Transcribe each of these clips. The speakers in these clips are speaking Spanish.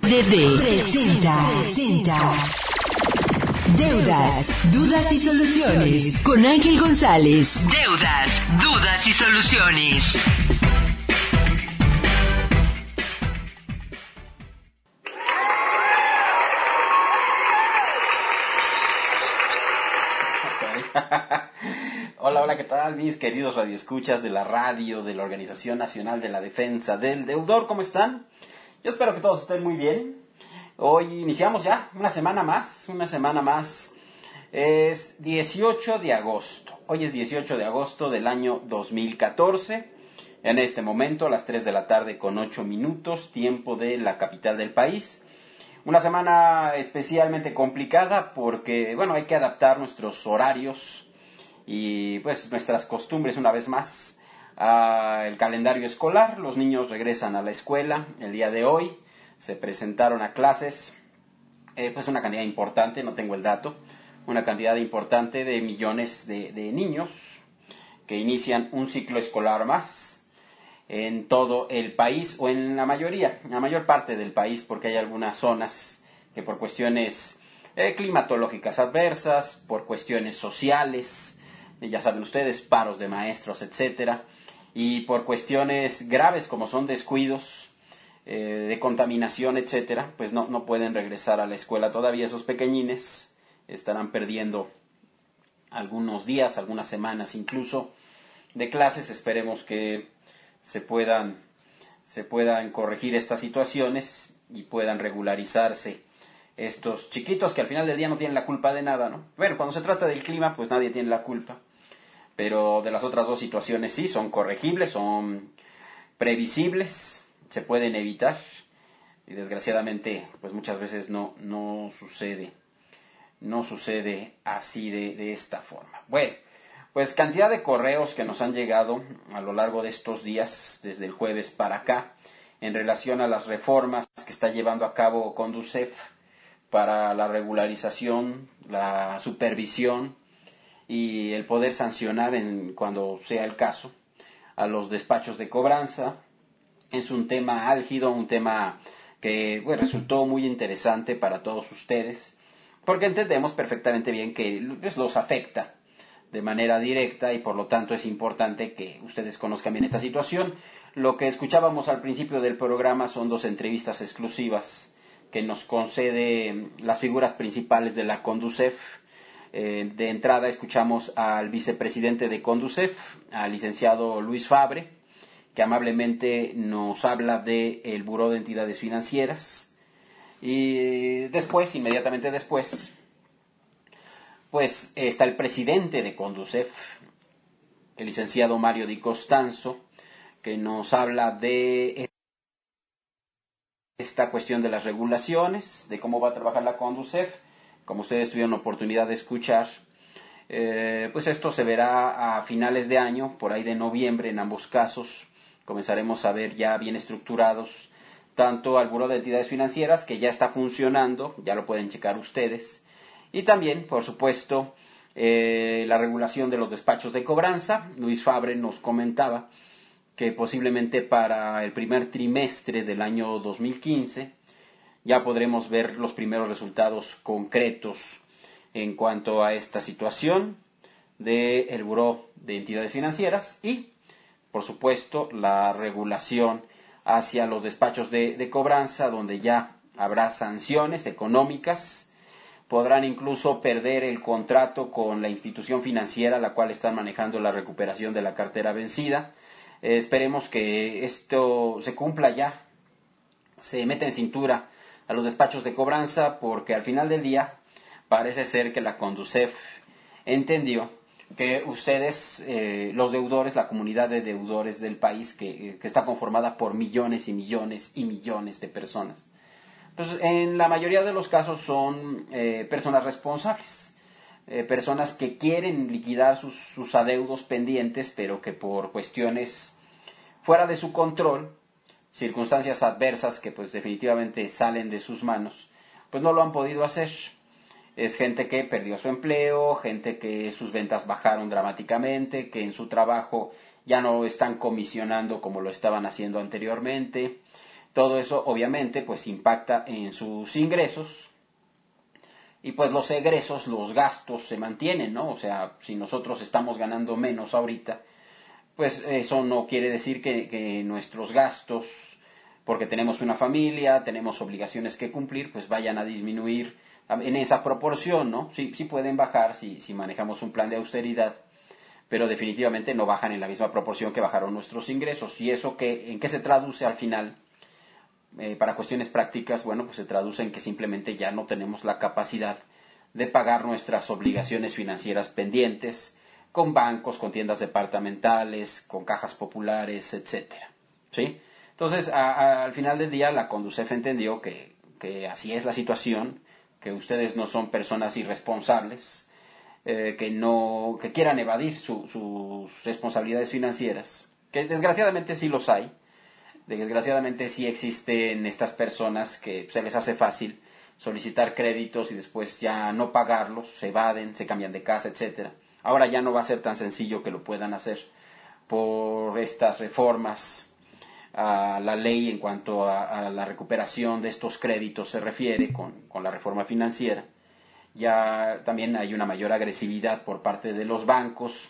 RDD presenta Deudas, Dudas y Soluciones con Ángel González. Deudas, Dudas y Soluciones. Hola, ¿qué tal mis queridos radioescuchas de la radio de la Organización Nacional de la Defensa del Deudor? ¿Cómo están? Yo espero que todos estén muy bien. Hoy iniciamos ya una semana más. Es 18 de agosto. Hoy es 18 de agosto del año 2014. En este momento, a las 3 de la tarde con 8 minutos, tiempo de la capital del país. Una semana especialmente complicada porque, hay que adaptar nuestros horarios y pues nuestras costumbres una vez más al calendario escolar. Los niños regresan a la escuela el día de hoy, se presentaron a clases, pues una cantidad importante, no tengo el dato, una cantidad importante de millones de niños que inician un ciclo escolar más en todo el país, o en la mayor parte del país, porque hay algunas zonas que por cuestiones climatológicas adversas, por cuestiones sociales, ya saben ustedes, paros de maestros, etcétera, y por cuestiones graves como son descuidos, de contaminación, etcétera, pues no pueden regresar a la escuela todavía. Esos pequeñines estarán perdiendo algunos días, algunas semanas incluso de clases. Esperemos que se puedan corregir estas situaciones y puedan regularizarse estos chiquitos que al final del día no tienen la culpa de nada, ¿no? Bueno, cuando se trata del clima, pues nadie tiene la culpa, pero de las otras dos situaciones sí, son corregibles, son previsibles, se pueden evitar, y desgraciadamente, pues muchas veces no sucede así de esta forma. Bueno, pues cantidad de correos que nos han llegado a lo largo de estos días, desde el jueves para acá, en relación a las reformas que está llevando a cabo Conducef para la regularización, la supervisión y el poder sancionar cuando sea el caso a los despachos de cobranza. Es un tema álgido, un tema que resultó muy interesante para todos ustedes, porque entendemos perfectamente bien que los afecta de manera directa y por lo tanto es importante que ustedes conozcan bien esta situación. Lo que escuchábamos al principio del programa son dos entrevistas exclusivas que nos concede las figuras principales de la Conducef. De entrada escuchamos al vicepresidente de Conducef, al licenciado Luis Fabre, que amablemente nos habla del Buró de Entidades Financieras. Y después, inmediatamente después, pues está el presidente de Conducef, el licenciado Mario Di Costanzo, que nos habla de esta cuestión de las regulaciones, de cómo va a trabajar la Conducef. Como ustedes tuvieron oportunidad de escuchar, pues esto se verá a finales de año, por ahí de noviembre en ambos casos. Comenzaremos a ver ya bien estructurados tanto al Buró de Entidades Financieras, que ya está funcionando, ya lo pueden checar ustedes, y también, por supuesto, la regulación de los despachos de cobranza. Luis Fabre nos comentaba que posiblemente para el primer trimestre del año 2015 ya podremos ver los primeros resultados concretos en cuanto a esta situación del Buró de Entidades Financieras y, por supuesto, la regulación hacia los despachos de cobranza, donde ya habrá sanciones económicas. Podrán incluso perder el contrato con la institución financiera a la cual están manejando la recuperación de la cartera vencida. Esperemos que esto se cumpla ya, se meta en cintura a los despachos de cobranza, porque al final del día parece ser que la Conducef entendió que ustedes, los deudores, la comunidad de deudores del país, que está conformada por millones y millones y millones de personas, pues en la mayoría de los casos son personas responsables, personas que quieren liquidar sus adeudos pendientes, pero que por cuestiones fuera de su control, circunstancias adversas que pues definitivamente salen de sus manos, pues no lo han podido hacer. Es gente que perdió su empleo, gente que sus ventas bajaron dramáticamente, que en su trabajo ya no están comisionando como lo estaban haciendo anteriormente, Todo eso obviamente pues impacta en sus ingresos y pues los egresos, los gastos se mantienen, ¿no? O sea, si nosotros estamos ganando menos ahorita, pues eso no quiere decir que nuestros gastos, porque tenemos una familia, tenemos obligaciones que cumplir, pues vayan a disminuir en esa proporción, ¿no? Sí, sí pueden bajar si manejamos un plan de austeridad, pero definitivamente no bajan en la misma proporción que bajaron nuestros ingresos. ¿Y eso en qué se traduce al final? Para cuestiones prácticas, bueno, pues se traduce en que simplemente ya no tenemos la capacidad de pagar nuestras obligaciones financieras pendientes con bancos, con tiendas departamentales, con cajas populares, etcétera, ¿sí? Entonces, al final del día, la Conducef entendió que así es la situación, que ustedes no son personas irresponsables, que quieran evadir sus responsabilidades financieras, que desgraciadamente sí los hay. Desgraciadamente sí existen estas personas que se les hace fácil solicitar créditos y después ya no pagarlos, se evaden, se cambian de casa, etcétera. Ahora ya no va a ser tan sencillo que lo puedan hacer por estas reformas a la ley en cuanto a la recuperación de estos créditos se refiere con la reforma financiera. Ya también hay una mayor agresividad por parte de los bancos,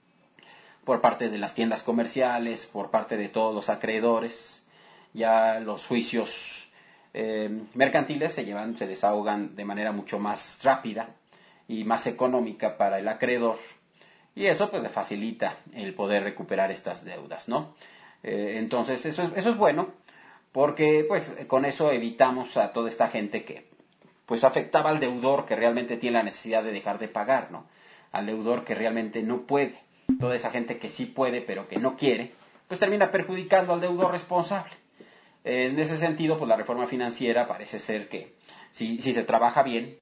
por parte de las tiendas comerciales, por parte de todos los acreedores. Ya los juicios mercantiles se desahogan de manera mucho más rápida y más económica para el acreedor. Y eso pues le facilita el poder recuperar estas deudas, ¿no? Entonces eso es bueno, porque pues con eso evitamos a toda esta gente que pues afectaba al deudor que realmente tiene la necesidad de dejar de pagar, ¿no? Al deudor que realmente no puede. Toda esa gente que sí puede pero que no quiere, pues termina perjudicando al deudor responsable. En ese sentido, pues la reforma financiera parece ser que si se trabaja bien,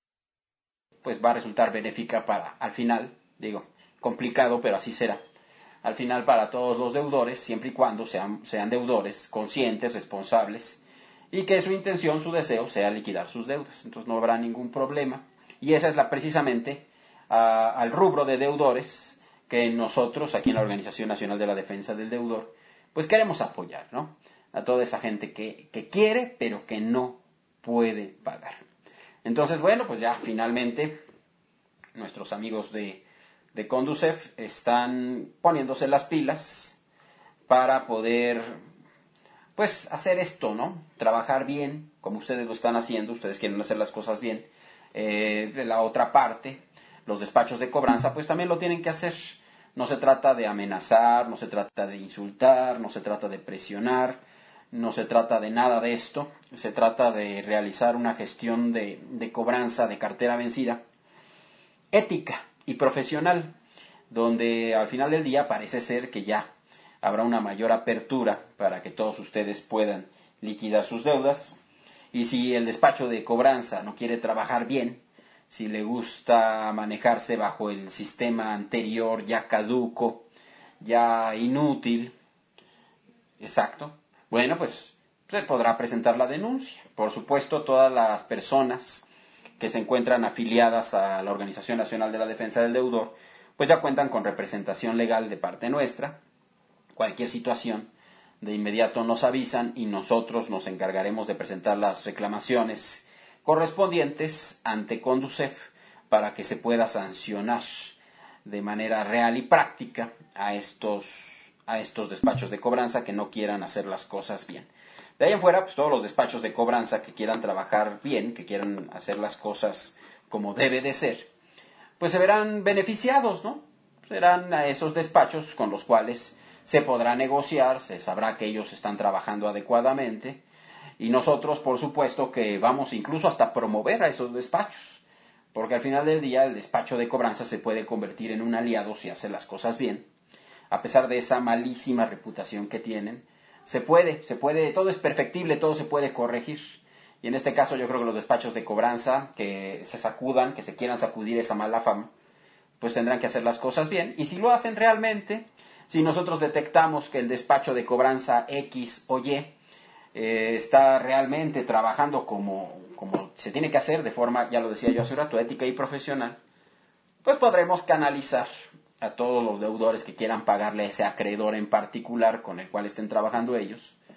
pues va a resultar benéfica para, al final, digo, complicado, pero así será. Al final para todos los deudores, siempre y cuando sean deudores conscientes, responsables, y que su intención, su deseo, sea liquidar sus deudas. Entonces no habrá ningún problema. Y esa es precisamente al rubro de deudores que nosotros, aquí en la Organización Nacional de la Defensa del Deudor, pues queremos apoyar, ¿no? A toda esa gente que quiere, pero que no puede pagar. Entonces, bueno, pues ya finalmente nuestros amigos de Conducef están poniéndose las pilas para poder pues hacer esto, ¿no? Trabajar bien, como ustedes lo están haciendo, ustedes quieren hacer las cosas bien. De la otra parte, los despachos de cobranza, pues también lo tienen que hacer. No se trata de amenazar, no se trata de insultar, no se trata de presionar, no se trata de nada de esto. Se trata de realizar una gestión de cobranza de cartera vencida, ética y profesional, donde al final del día parece ser que ya habrá una mayor apertura para que todos ustedes puedan liquidar sus deudas. Y si el despacho de cobranza no quiere trabajar bien, si le gusta manejarse bajo el sistema anterior ya caduco, ya inútil, exacto, bueno, pues se podrá presentar la denuncia. Por supuesto, todas las personas que se encuentran afiliadas a la Organización Nacional de la Defensa del Deudor, pues ya cuentan con representación legal de parte nuestra. Cualquier situación, de inmediato nos avisan y nosotros nos encargaremos de presentar las reclamaciones correspondientes ante Conducef para que se pueda sancionar de manera real y práctica a estos despachos de cobranza que no quieran hacer las cosas bien. De ahí en fuera, pues todos los despachos de cobranza que quieran trabajar bien, que quieran hacer las cosas como debe de ser, pues se verán beneficiados, ¿no? Serán a esos despachos con los cuales se podrá negociar, se sabrá que ellos están trabajando adecuadamente y nosotros, por supuesto, que vamos incluso hasta promover a esos despachos, porque al final del día el despacho de cobranza se puede convertir en un aliado si hace las cosas bien. A pesar de esa malísima reputación que tienen, se puede, todo es perfectible, todo se puede corregir. Y en este caso yo creo que los despachos de cobranza que se sacudan, que se quieran sacudir esa mala fama, pues tendrán que hacer las cosas bien. Y si lo hacen realmente, si nosotros detectamos que el despacho de cobranza X o Y está realmente trabajando como se tiene que hacer, de forma, ya lo decía yo hace un rato, ética y profesional, pues podremos canalizar a todos los deudores que quieran pagarle a ese acreedor en particular con el cual estén trabajando ellos.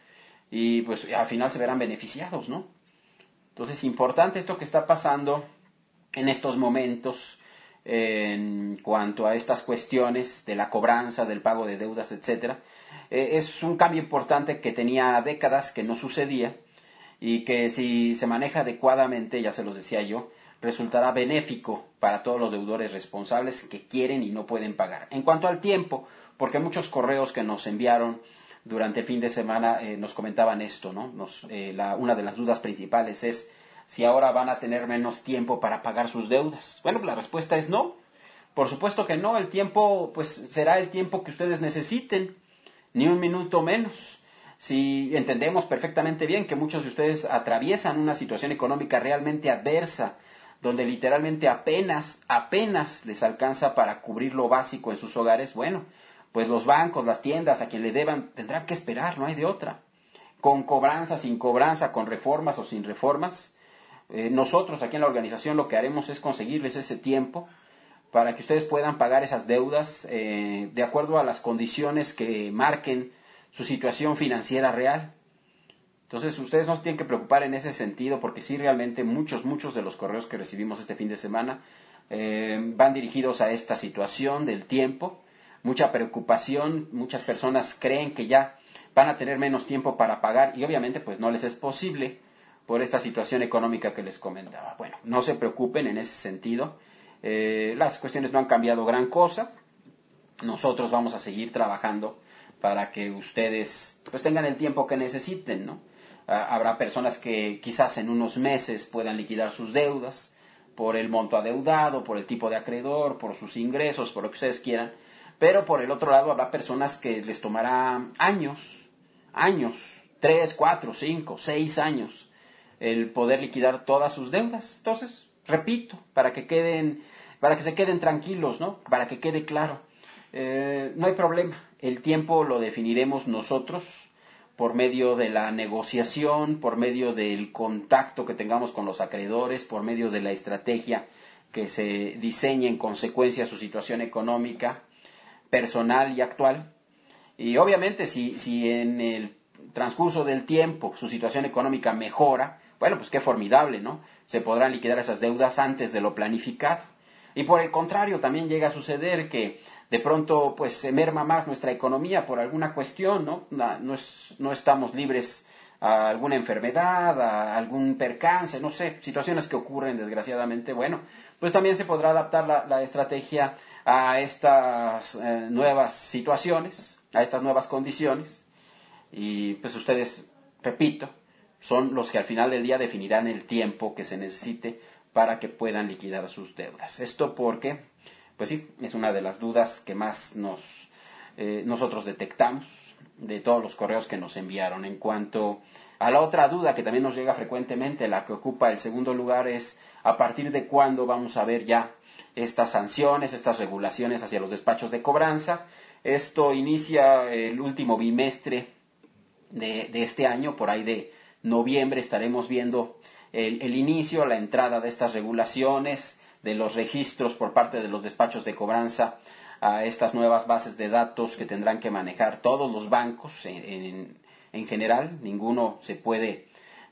y pues al final se verán beneficiados, ¿no? Entonces, importante esto que está pasando en estos momentos en cuanto a estas cuestiones de la cobranza, del pago de deudas, etcétera. Es un cambio importante que tenía décadas que no sucedía y que si se maneja adecuadamente, ya se los decía yo, resultará benéfico para todos los deudores responsables que quieren y no pueden pagar. En cuanto al tiempo, porque muchos correos que nos enviaron durante el fin de semana nos comentaban esto, ¿no? Una de las dudas principales es si ahora van a tener menos tiempo para pagar sus deudas. Bueno, la respuesta es no. Por supuesto que no. El tiempo, pues, será el tiempo que ustedes necesiten, ni un minuto menos. Si entendemos perfectamente bien que muchos de ustedes atraviesan una situación económica realmente adversa, donde literalmente apenas les alcanza para cubrir lo básico en sus hogares, bueno, pues los bancos, las tiendas, a quien le deban, tendrán que esperar, no hay de otra. Con cobranza, sin cobranza, con reformas o sin reformas, nosotros aquí en la organización lo que haremos es conseguirles ese tiempo para que ustedes puedan pagar esas deudas de acuerdo a las condiciones que marquen su situación financiera real. Entonces ustedes no se tienen que preocupar en ese sentido, porque sí, realmente muchos de los correos que recibimos este fin de semana van dirigidos a esta situación del tiempo. Mucha preocupación, muchas personas creen que ya van a tener menos tiempo para pagar y obviamente pues no les es posible por esta situación económica que les comentaba. Bueno, no se preocupen en ese sentido. Las cuestiones no han cambiado gran cosa. Nosotros vamos a seguir trabajando para que ustedes pues tengan el tiempo que necesiten, ¿no? Habrá personas que quizás en unos meses puedan liquidar sus deudas por el monto adeudado, por el tipo de acreedor, por sus ingresos, por lo que ustedes quieran. Pero por el otro lado habrá personas que les tomará años, 3, 4, 5, 6 años, el poder liquidar todas sus deudas. Entonces, repito, para que se queden tranquilos, ¿no? Para que quede claro, no hay problema. El tiempo lo definiremos nosotros por medio de la negociación, por medio del contacto que tengamos con los acreedores, por medio de la estrategia que se diseñe en consecuencia a su situación económica, personal y actual. Y obviamente si en el transcurso del tiempo su situación económica mejora, bueno, pues qué formidable, ¿no? Se podrán liquidar esas deudas antes de lo planificado. Y por el contrario, también llega a suceder que de pronto pues se merma más nuestra economía por alguna cuestión, ¿no? No estamos libres a alguna enfermedad, a algún percance, no sé, situaciones que ocurren desgraciadamente. Bueno, pues también se podrá adaptar la estrategia a estas nuevas situaciones, a estas nuevas condiciones. Y pues ustedes, repito, son los que al final del día definirán el tiempo que se necesite para que puedan liquidar sus deudas. Esto porque, pues sí, es una de las dudas que más nosotros detectamos de todos los correos que nos enviaron. En cuanto a la otra duda que también nos llega frecuentemente, la que ocupa el segundo lugar, es a partir de cuándo vamos a ver ya estas sanciones, estas regulaciones hacia los despachos de cobranza. Esto inicia el último bimestre de este año, por ahí de noviembre estaremos viendo el inicio, la entrada de estas regulaciones, de los registros por parte de los despachos de cobranza a estas nuevas bases de datos que tendrán que manejar todos los bancos en general. Ninguno se puede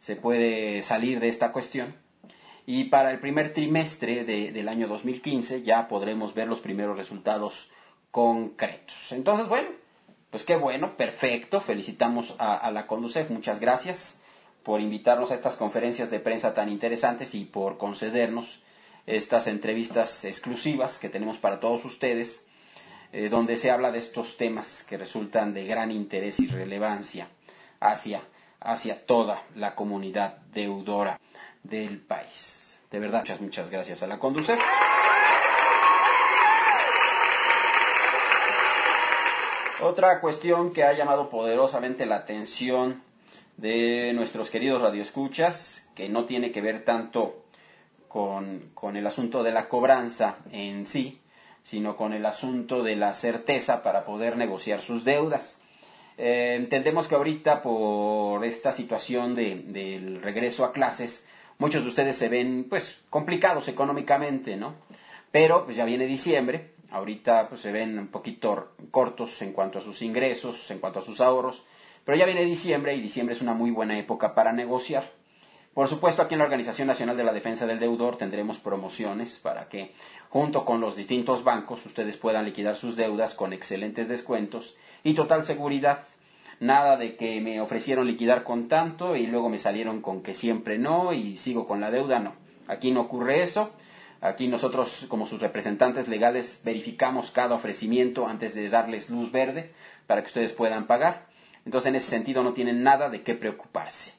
salir de esta cuestión. Y para el primer trimestre del año 2015 ya podremos ver los primeros resultados concretos. Entonces, bueno, pues qué bueno, perfecto. Felicitamos a la Conducef, muchas gracias por invitarnos a estas conferencias de prensa tan interesantes y por concedernos estas entrevistas exclusivas que tenemos para todos ustedes, donde se habla de estos temas que resultan de gran interés y relevancia hacia toda la comunidad deudora del país. De verdad, muchas gracias a la Conducef. Otra cuestión que ha llamado poderosamente la atención de nuestros queridos radioescuchas, que no tiene que ver tanto con el asunto de la cobranza en sí, sino con el asunto de la certeza para poder negociar sus deudas. Entendemos que ahorita por esta situación del regreso a clases, muchos de ustedes se ven pues complicados económicamente, ¿no? Pero pues ya viene diciembre, ahorita pues se ven un poquito cortos en cuanto a sus ingresos, en cuanto a sus ahorros. Pero ya viene diciembre y diciembre es una muy buena época para negociar. Por supuesto, aquí en la Organización Nacional de la Defensa del Deudor tendremos promociones para que, junto con los distintos bancos, ustedes puedan liquidar sus deudas con excelentes descuentos y total seguridad. Nada de que me ofrecieron liquidar con tanto y luego me salieron con que siempre no y sigo con la deuda, no. Aquí no ocurre eso. Aquí nosotros, como sus representantes legales, verificamos cada ofrecimiento antes de darles luz verde para que ustedes puedan pagar. Entonces, en ese sentido, no tienen nada de qué preocuparse.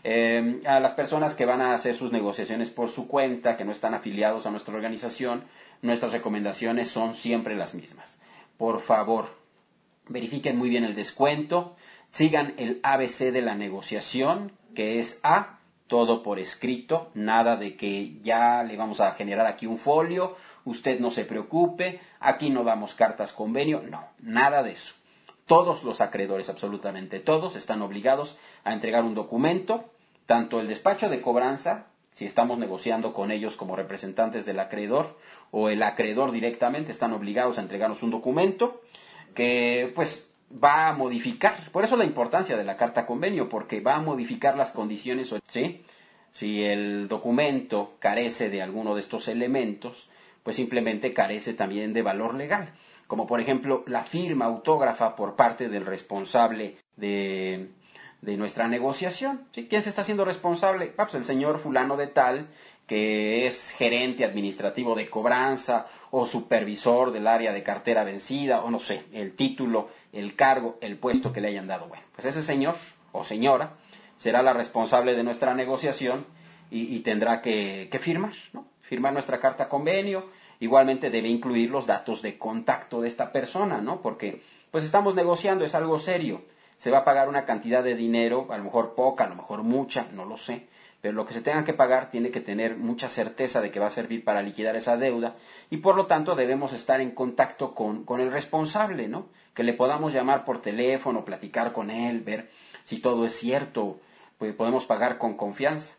A las personas que van a hacer sus negociaciones por su cuenta, que no están afiliados a nuestra organización, nuestras recomendaciones son siempre las mismas. Por favor, verifiquen muy bien el descuento, sigan el ABC de la negociación, que es A, todo por escrito, nada de que ya le vamos a generar aquí un folio, usted no se preocupe, aquí no damos cartas convenio, no, nada de eso. Todos los acreedores, absolutamente todos, están obligados a entregar un documento, tanto el despacho de cobranza, si estamos negociando con ellos como representantes del acreedor, o el acreedor directamente, están obligados a entregarnos un documento que pues va a modificar, por eso la importancia de la carta convenio, porque va a modificar las condiciones, ¿sí? Si el documento carece de alguno de estos elementos, pues simplemente carece también de valor legal, como por ejemplo la firma autógrafa por parte del responsable de nuestra negociación. ¿Sí? ¿Quién se está haciendo responsable? Pues el señor fulano de tal, que es gerente administrativo de cobranza o supervisor del área de cartera vencida, o no sé, el título, el cargo, el puesto que le hayan dado. Bueno, pues ese señor o señora será la responsable de nuestra negociación y tendrá que firmar, ¿no? Firmar nuestra carta convenio. Igualmente debe incluir los datos de contacto de esta persona, ¿no? Porque pues estamos negociando, es algo serio. Se va a pagar una cantidad de dinero, a lo mejor poca, a lo mejor mucha, no lo sé. Pero lo que se tenga que pagar tiene que tener mucha certeza de que va a servir para liquidar esa deuda y por lo tanto debemos estar en contacto con el responsable, ¿no? Que le podamos llamar por teléfono, platicar con él, ver si todo es cierto, pues podemos pagar con confianza.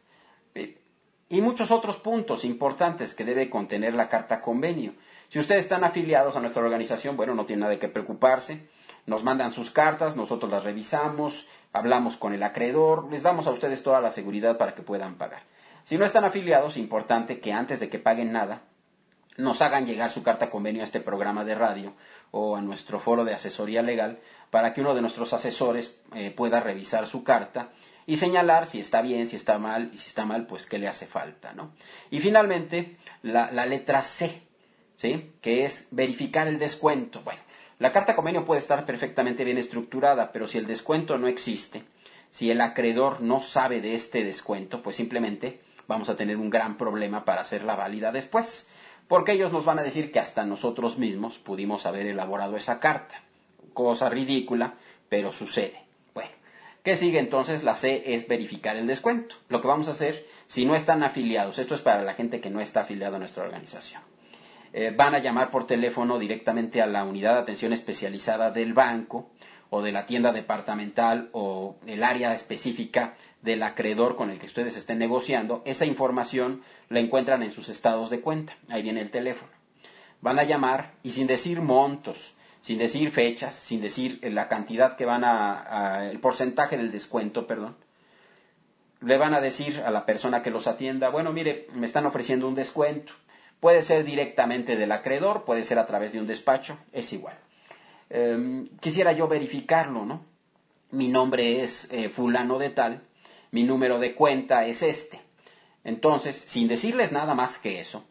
Y muchos otros puntos importantes que debe contener la carta convenio. Si ustedes están afiliados a nuestra organización, bueno, no tienen nada de qué preocuparse. Nos mandan sus cartas, nosotros las revisamos, hablamos con el acreedor, les damos a ustedes toda la seguridad para que puedan pagar. Si no están afiliados, importante que antes de que paguen nada, nos hagan llegar su carta convenio a este programa de radio o a nuestro foro de asesoría legal para que uno de nuestros asesores pueda revisar su carta y señalar si está bien, si está mal, y si está mal, pues qué le hace falta, ¿no? Y finalmente, la letra C, ¿sí? Que es verificar el descuento. Bueno, la carta convenio puede estar perfectamente bien estructurada, pero si el descuento no existe, si el acreedor no sabe de este descuento, pues simplemente vamos a tener un gran problema para hacerla válida después, porque ellos nos van a decir que hasta nosotros mismos pudimos haber elaborado esa carta. Cosa ridícula, pero sucede. Bueno, ¿qué sigue entonces? La C es verificar el descuento. Lo que vamos a hacer, si no están afiliados, esto es para la gente que no está afiliada a nuestra organización. Van a llamar por teléfono directamente a la unidad de atención especializada del banco o de la tienda departamental o el área específica del acreedor con el que ustedes estén negociando. Esa información la encuentran en sus estados de cuenta. Ahí viene el teléfono. Van a llamar y sin decir montos, sin decir fechas, sin decir la cantidad que van el porcentaje del descuento, perdón, le van a decir a la persona que los atienda, bueno, mire, me están ofreciendo un descuento. Puede ser directamente del acreedor, puede ser a través de un despacho, es igual. Quisiera yo verificarlo, ¿no? Mi nombre es fulano de tal, mi número de cuenta es este. Entonces, sin decirles nada más que eso,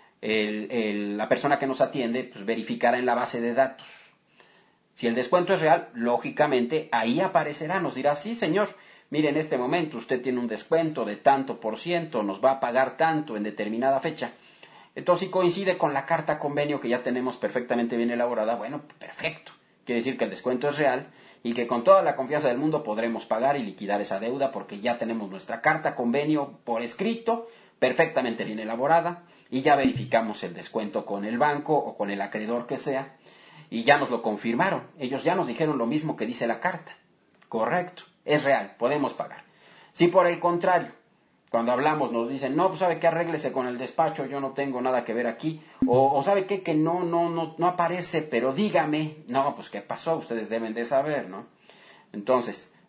la persona que nos atiende pues, verificará en la base de datos. Si el descuento es real, lógicamente ahí aparecerá, nos dirá, sí señor, mire en este momento usted tiene un descuento de tanto por ciento, nos va a pagar tanto en determinada fecha. Entonces, si coincide con la carta convenio que ya tenemos perfectamente bien elaborada, bueno, perfecto. Quiere decir que el descuento es real y que con toda la confianza del mundo podremos pagar y liquidar esa deuda porque ya tenemos nuestra carta convenio por escrito, perfectamente bien elaborada, y ya verificamos el descuento con el banco o con el acreedor que sea, y ya nos lo confirmaron. Ellos ya nos dijeron lo mismo que dice la carta. Correcto, es real, podemos pagar. Si por el contrario, cuando hablamos nos dicen, no, pues sabe que arréglese con el despacho, yo no tengo nada que ver aquí, o sabe qué, que no aparece, pero dígame, no, pues qué pasó, ustedes deben de saber, ¿no? Entonces,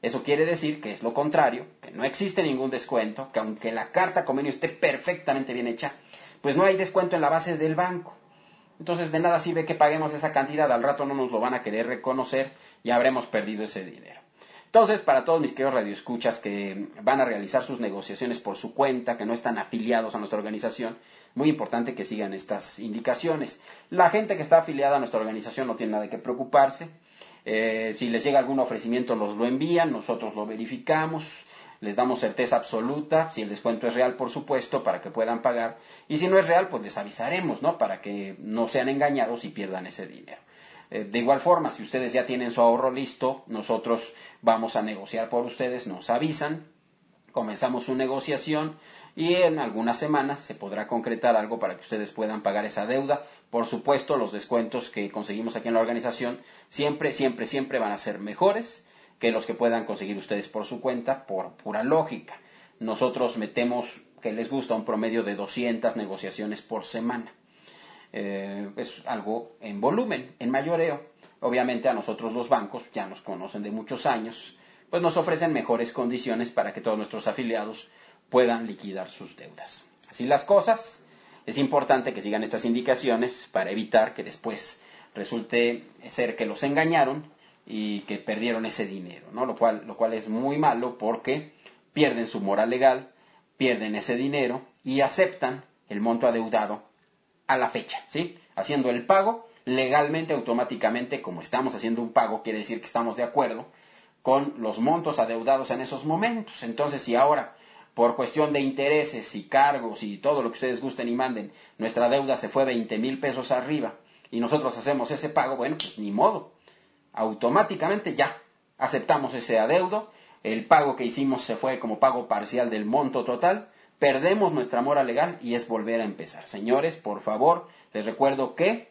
Eso quiere decir que es lo contrario, que no existe ningún descuento, que aunque la carta convenio esté perfectamente bien hecha, pues no hay descuento en la base del banco. Entonces de nada sirve que paguemos esa cantidad, al rato no nos lo van a querer reconocer y habremos perdido ese dinero. Entonces, para todos mis queridos radioescuchas que van a realizar sus negociaciones por su cuenta, que no están afiliados a nuestra organización, muy importante que sigan estas indicaciones. La gente que está afiliada a nuestra organización no tiene nada de qué preocuparse. Si les llega algún ofrecimiento nos lo envían, nosotros lo verificamos, les damos certeza absoluta, si el descuento es real por supuesto, para que puedan pagar, y si no es real pues les avisaremos, ¿no? Para que no sean engañados y pierdan ese dinero. De igual forma, si ustedes ya tienen su ahorro listo, nosotros vamos a negociar por ustedes, nos avisan, comenzamos su negociación y en algunas semanas se podrá concretar algo para que ustedes puedan pagar esa deuda. Por supuesto, los descuentos que conseguimos aquí en la organización siempre van a ser mejores que los que puedan conseguir ustedes por su cuenta, por pura lógica. Nosotros metemos, que les gusta, un promedio de 200 negociaciones por semana. Es algo en volumen, en mayoreo. Obviamente a nosotros los bancos ya nos conocen de muchos años, pues nos ofrecen mejores condiciones para que todos nuestros afiliados puedan liquidar sus deudas. Así las cosas, es importante que sigan estas indicaciones para evitar que después resulte ser que los engañaron y que perdieron ese dinero, ¿no? Lo cual es muy malo porque pierden su moral legal, pierden ese dinero y aceptan el monto adeudado a la fecha, ¿sí? Haciendo el pago legalmente, automáticamente, como estamos haciendo un pago, quiere decir que estamos de acuerdo con los montos adeudados en esos momentos. Entonces, si ahora, por cuestión de intereses y cargos y todo lo que ustedes gusten y manden, nuestra deuda se fue 20,000 pesos arriba y nosotros hacemos ese pago, bueno, pues ni modo. Automáticamente ya aceptamos ese adeudo, el pago que hicimos se fue como pago parcial del monto total, perdemos nuestra mora legal y es volver a empezar. Señores, por favor, les recuerdo que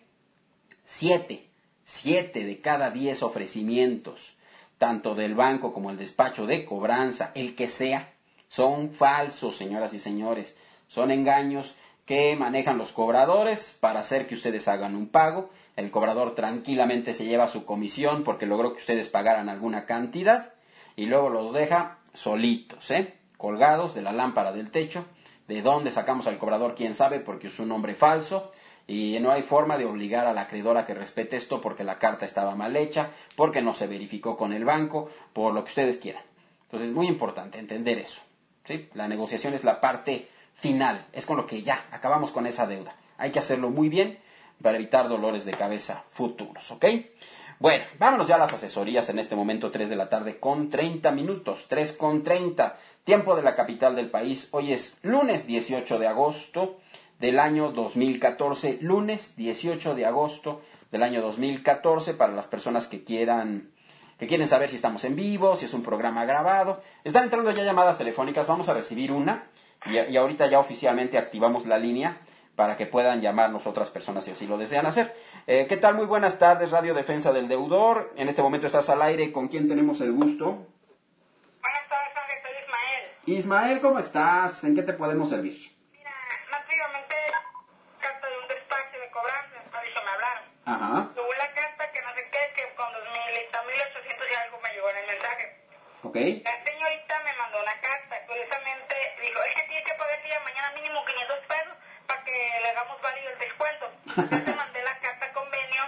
7 de cada 10 ofrecimientos, tanto del banco como el despacho de cobranza, el que sea, son falsos, señoras y señores. Son engaños que manejan los cobradores para hacer que ustedes hagan un pago. El cobrador tranquilamente se lleva su comisión porque logró que ustedes pagaran alguna cantidad y luego los deja solitos, colgados de la lámpara del techo. ¿De dónde sacamos al cobrador? Quién sabe, porque es un nombre falso y no hay forma de obligar al acreedor a que respete esto porque la carta estaba mal hecha, porque no se verificó con el banco, por lo que ustedes quieran. Entonces es muy importante entender eso, ¿sí? La negociación es la parte final, es con lo que ya acabamos con esa deuda. Hay que hacerlo muy bien para evitar dolores de cabeza futuros, ¿ok? Bueno, vámonos ya a las asesorías en este momento, 3 de la tarde con 30 minutos, 3:30, tiempo de la capital del país. Hoy es lunes 18 de agosto del año 2014, lunes 18 de agosto del año 2014, para las personas que quieren saber si estamos en vivo, si es un programa grabado. Están entrando ya llamadas telefónicas, vamos a recibir una y ahorita ya oficialmente activamos la línea para que puedan llamarnos otras personas si así lo desean hacer. ¿Qué tal? Muy buenas tardes, Radio Defensa del Deudor. En este momento estás al aire. ¿Con quién tenemos el gusto? Buenas tardes, Ángel. Soy Ismael. Ismael, ¿cómo estás? ¿En qué te podemos servir? Mira, antiguamente carta de un despacho de cobranza, por eso me hablaron. Ajá. Tuvo la carta que no sé qué, que con 2,800 y algo me llegó en el mensaje. Ok. La señorita me mandó una carta, curiosamente dijo, es que tiene que pagar día mañana mínimo 500 pesos para que le hagamos válido el descuento. Entonces mandé la carta convenio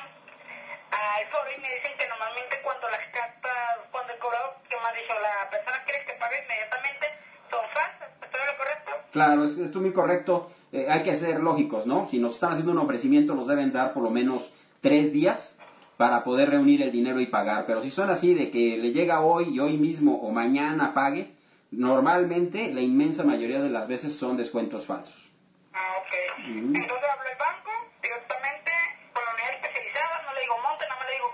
al foro y me dicen que normalmente cuando las cartas, cuando el cobrador, que me ha dicho, la persona quiere que pague inmediatamente, son falsas. ¿Estoy en lo correcto? Claro, esto es muy correcto. Hay que ser lógicos, ¿no? Si nos están haciendo un ofrecimiento, nos deben dar por lo menos 3 días para poder reunir el dinero y pagar. Pero si son así de que le llega hoy y hoy mismo o mañana pague, normalmente la inmensa mayoría de las veces son descuentos falsos. Ah, ok. Entonces hablo el banco directamente con la unidad especializada, no le digo monte, nada más le digo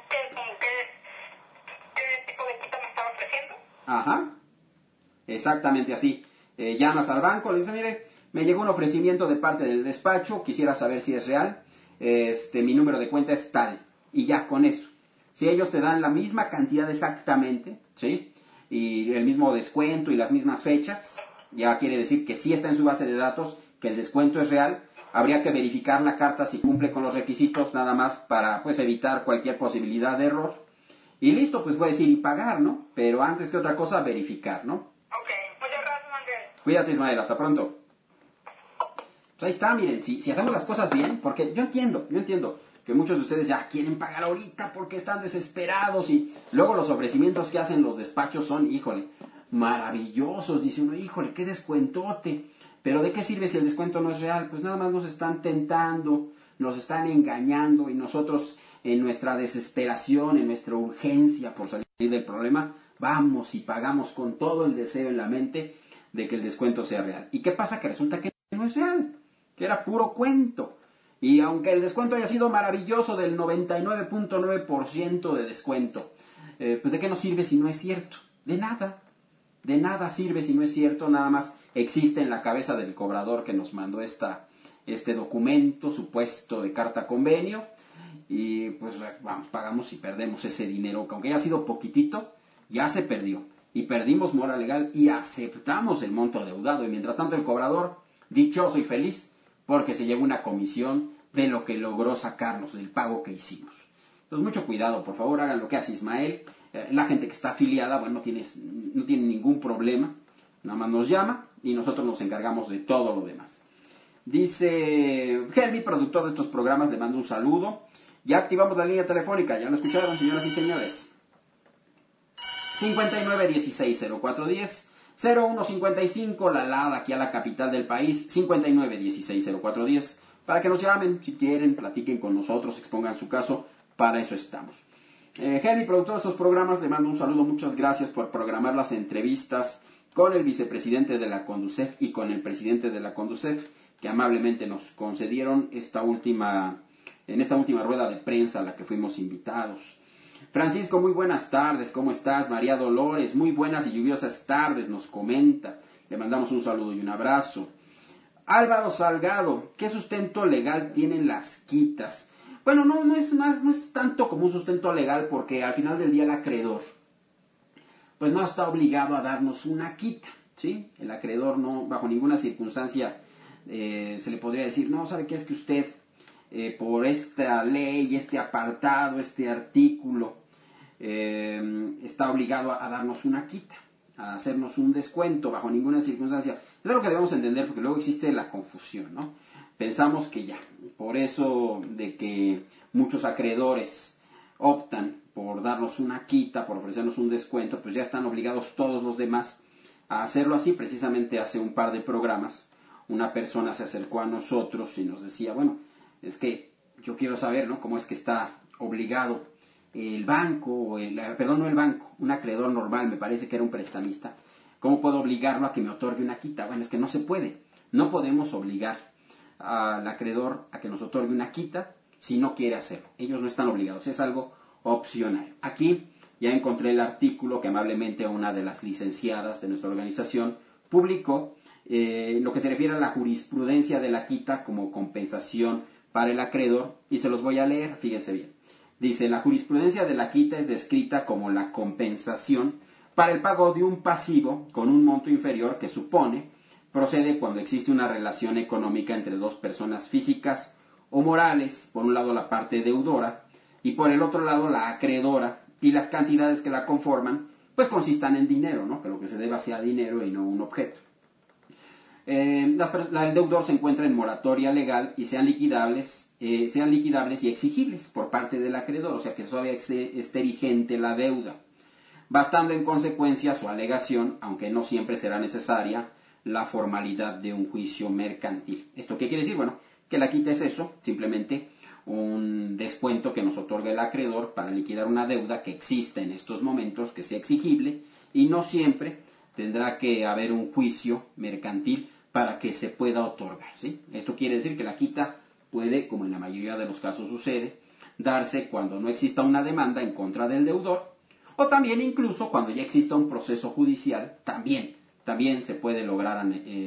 qué tipo de quita me estaba ofreciendo. Ajá, exactamente así. Llamas al banco, le dices, mire, me llegó un ofrecimiento de parte del despacho, quisiera saber si es real, mi número de cuenta es tal, y ya con eso. Si ellos te dan la misma cantidad exactamente, ¿sí? Y el mismo descuento y las mismas fechas, ya quiere decir que sí está en su base de datos, que el descuento es real. Habría que verificar la carta si cumple con los requisitos, nada más para pues evitar cualquier posibilidad de error. Y listo, pues puedes ir y pagar, ¿no? Pero antes que otra cosa, verificar, ¿no? Ok, muchas gracias, Ángel. Cuídate, Ismael, hasta pronto. Pues ahí está, miren, si hacemos las cosas bien, porque yo entiendo que muchos de ustedes ya quieren pagar ahorita porque están desesperados y luego los ofrecimientos que hacen los despachos son, híjole, maravillosos. Dice uno, híjole, qué descuentote. Pero ¿de qué sirve si el descuento no es real? Pues nada más nos están tentando, nos están engañando y nosotros en nuestra desesperación, en nuestra urgencia por salir del problema, vamos y pagamos con todo el deseo en la mente de que el descuento sea real. ¿Y qué pasa? Que resulta que no es real, que era puro cuento. Y aunque el descuento haya sido maravilloso del 99.9% de descuento, pues ¿de qué nos sirve si no es cierto? De nada sirve si no es cierto, nada más existe en la cabeza del cobrador que nos mandó este documento supuesto de carta convenio, y pues vamos, pagamos y perdemos ese dinero, que aunque haya sido poquitito, ya se perdió, y perdimos mora legal y aceptamos el monto adeudado, y mientras tanto el cobrador, dichoso y feliz, porque se lleva una comisión de lo que logró sacarnos, del pago que hicimos. Entonces, mucho cuidado, por favor, hagan lo que hace Ismael. La gente que está afiliada, bueno, no tiene ningún problema, nada más nos llama y nosotros nos encargamos de todo lo demás. Dice Helmi, productor de estos programas, le mando un saludo. Ya activamos la línea telefónica, ya lo escucharon, señoras y señores. 59160410, 0155, la LAD aquí a la capital del país, 59160410, para que nos llamen, si quieren, platiquen con nosotros, expongan su caso, para eso estamos. Henry, productor de estos programas, le mando un saludo, muchas gracias por programar las entrevistas con el vicepresidente de la Conducef y con el presidente de la Conducef, que amablemente nos concedieron en esta última rueda de prensa a la que fuimos invitados. Francisco, muy buenas tardes, ¿cómo estás? María Dolores, muy buenas y lluviosas tardes, nos comenta. Le mandamos un saludo y un abrazo. Álvaro Salgado, ¿qué sustento legal tienen las quitas? Bueno, no es tanto como un sustento legal, porque al final del día el acreedor pues no está obligado a darnos una quita, ¿sí? El acreedor no, bajo ninguna circunstancia se le podría decir, no, ¿sabe qué? Es que usted por esta ley, este apartado, este artículo, está obligado a darnos una quita, a hacernos un descuento, bajo ninguna circunstancia. Eso es lo que debemos entender, porque luego existe la confusión, ¿no? Pensamos que ya, por eso de que muchos acreedores optan por darnos una quita, por ofrecernos un descuento, pues ya están obligados todos los demás a hacerlo así. Precisamente hace un par de programas, una persona se acercó a nosotros y nos decía, bueno, es que yo quiero saber, ¿no?, cómo es que está obligado el banco, no el banco, un acreedor normal, me parece que era un prestamista, ¿cómo puedo obligarlo a que me otorgue una quita? Bueno, es que no se puede, no podemos obligar al acreedor a que nos otorgue una quita si no quiere hacerlo. Ellos no están obligados, es algo opcional. Aquí ya encontré el artículo que amablemente una de las licenciadas de nuestra organización publicó, lo que se refiere a la jurisprudencia de la quita como compensación para el acreedor, y se los voy a leer, fíjense bien. Dice, la jurisprudencia de la quita es descrita como la compensación para el pago de un pasivo con un monto inferior que procede cuando existe una relación económica entre dos personas físicas o morales, por un lado la parte deudora y por el otro lado la acreedora, y las cantidades que la conforman pues consistan en dinero, ¿no?, que lo que se deba sea dinero y no un objeto. El deudor se encuentra en moratoria legal y sean liquidables y exigibles por parte del acreedor, o sea que todavía esté vigente la deuda, bastando en consecuencia su alegación, aunque no siempre será necesaria la formalidad de un juicio mercantil. ¿Esto qué quiere decir? Bueno, que la quita es eso, simplemente un descuento que nos otorga el acreedor para liquidar una deuda que existe en estos momentos, que sea exigible, y no siempre tendrá que haber un juicio mercantil para que se pueda otorgar, ¿sí? Esto quiere decir que la quita puede, como en la mayoría de los casos sucede, darse cuando no exista una demanda en contra del deudor, o también incluso cuando ya exista un proceso judicial, también se puede lograr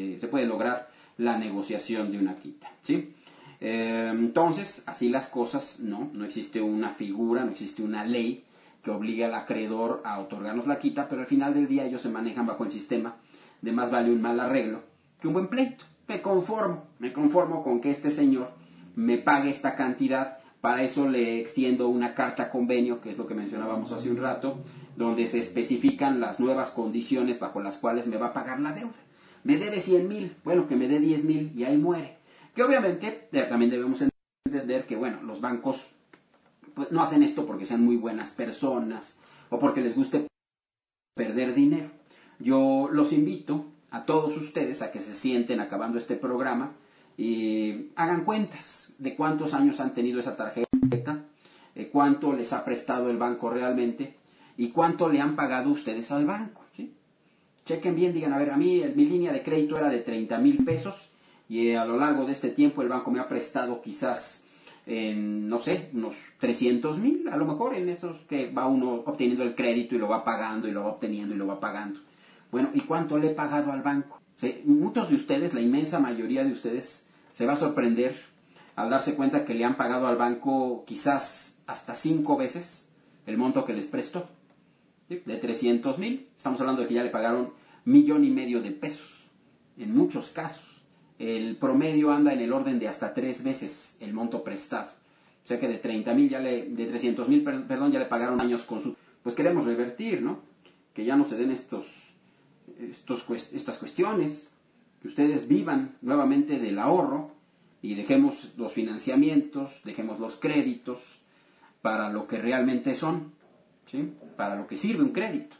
la negociación de una quita, ¿sí? Entonces, así las cosas, no existe una figura, no existe una ley que obligue al acreedor a otorgarnos la quita, pero al final del día ellos se manejan bajo el sistema de más vale un mal arreglo que un buen pleito. Me conformo con que este señor me pague esta cantidad Para eso le extiendo una carta convenio, que es lo que mencionábamos hace un rato, donde se especifican las nuevas condiciones bajo las cuales me va a pagar la deuda. Me debe 100,000, bueno, que me dé 10,000 y ahí muere. Que obviamente también debemos entender que, bueno, los bancos pues, no hacen esto porque sean muy buenas personas o porque les guste perder dinero. Yo los invito a todos ustedes a que se sienten acabando este programa y hagan cuentas de cuántos años han tenido esa tarjeta, cuánto les ha prestado el banco realmente y cuánto le han pagado ustedes al banco, ¿sí? Chequen bien, digan, a ver, a mí mi línea de crédito era de 30,000 pesos y a lo largo de este tiempo el banco me ha prestado quizás, no sé, unos 300,000, a lo mejor en esos que va uno obteniendo el crédito y lo va pagando y lo va obteniendo y lo va pagando. Bueno, ¿y cuánto le he pagado al banco? ¿Sí? Muchos de ustedes, la inmensa mayoría de ustedes, se va a sorprender al darse cuenta que le han pagado al banco quizás hasta 5 veces el monto que les prestó. ¿Sí? De 300,000, estamos hablando de que ya le pagaron 1,500,000 de pesos. En muchos casos, el promedio anda en el orden de hasta 3 veces el monto prestado. O sea que de 30,000 de 300,000, perdón, ya le pagaron años con su... Pues queremos revertir, ¿no? Que ya no se den estas cuestiones, que ustedes vivan nuevamente del ahorro y dejemos los financiamientos, dejemos los créditos para lo que realmente son, ¿sí? Para lo que sirve un crédito.